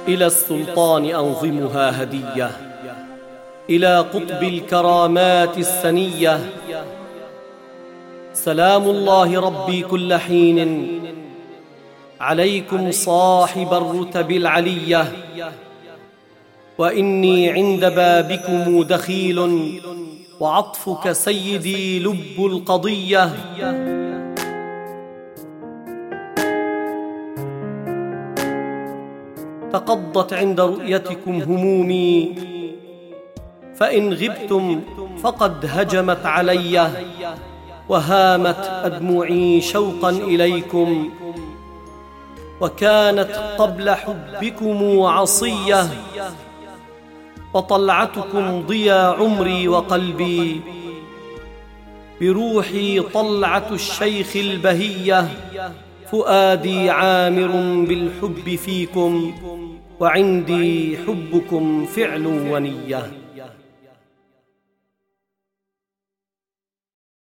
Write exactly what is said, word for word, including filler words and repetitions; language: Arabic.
إلى السلطان أنظمها هدية، إلى قطب الكرامات السنية. سلام الله ربي كل حين عليكم صاحب الرتب العلية، وإني عند بابكم دخيل وعطفك سيدي لب القضية. تقضت عند رؤيتكم همومي، فإن غبتم فقد هجمت علي، وهامت أدمعي شوقا إليكم، وكانت قبل حبكم عصية، وطلعتكم ضياء عمري وقلبي، بروحي طلعة الشيخ البهية، فؤادي عامر بالحب فيكم، وعندي حبكم فعل ونية.